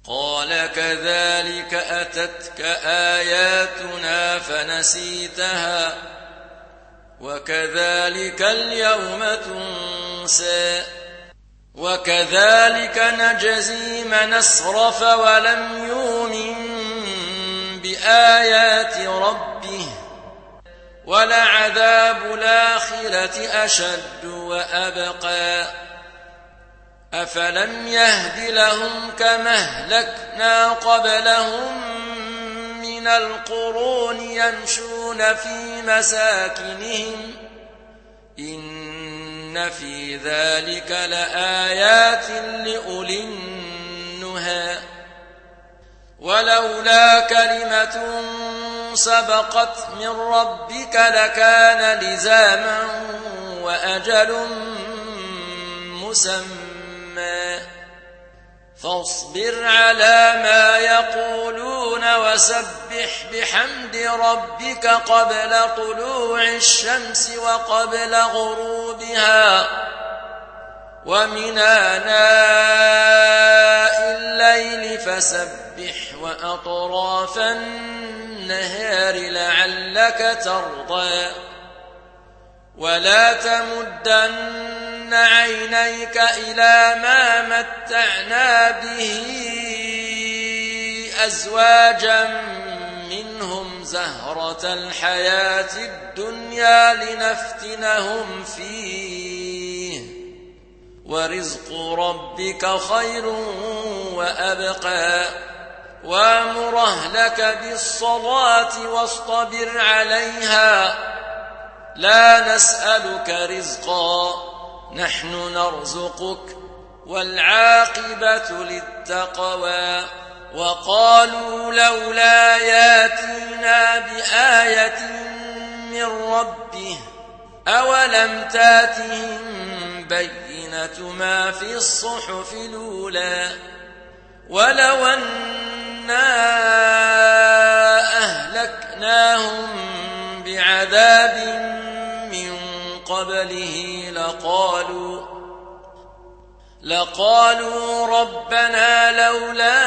قال كذلك أتتك آياتنا فنسيتها وكذلك اليوم تنسى وكذلك نجزي من أسرف ولم يؤمن بآيات ربه ولعذاب الآخرة أشد وأبقى أفلم يهد لهم كما أهلكنا قبلهم من القرون يمشون في مساكنهم إن في ذلك لآيات لأولي النهى ولولا كلمة سبقت من ربك لكان لزاما وأجل مسمى فاصبر على ما يقولون وسبح بحمد ربك قبل طلوع الشمس وقبل غروبها ومن آناء الليل فسبح وأطراف النهار لعلك ترضى ولا تمدن عينيك إلى ما متعنا به أزواجا منهم زهرة الحياة الدنيا لنفتنهم فيه ورزق ربك خير وأبقى وامر أهلك بالصلاة واصطبر عليها لا نسألك رزقا نحن نرزقك والعاقبة للتقوى وقالوا لولا ياتينا بآية من ربه أولم تاتهم بينة ما في الصحف الأولى ولو أنا أهلكناهم بعذاب من قبله لقالوا ربنا لولا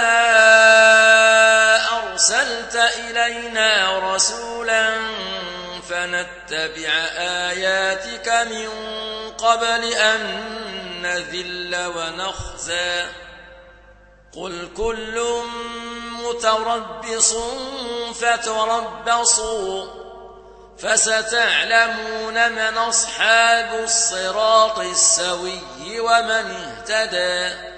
أرسلت إلينا رسولا فنتبع آياتك من قبل أن نذل ونخزى قل كل متربص فتربصوا فستعلمون من أصحاب الصراط السوي ومن اهتدى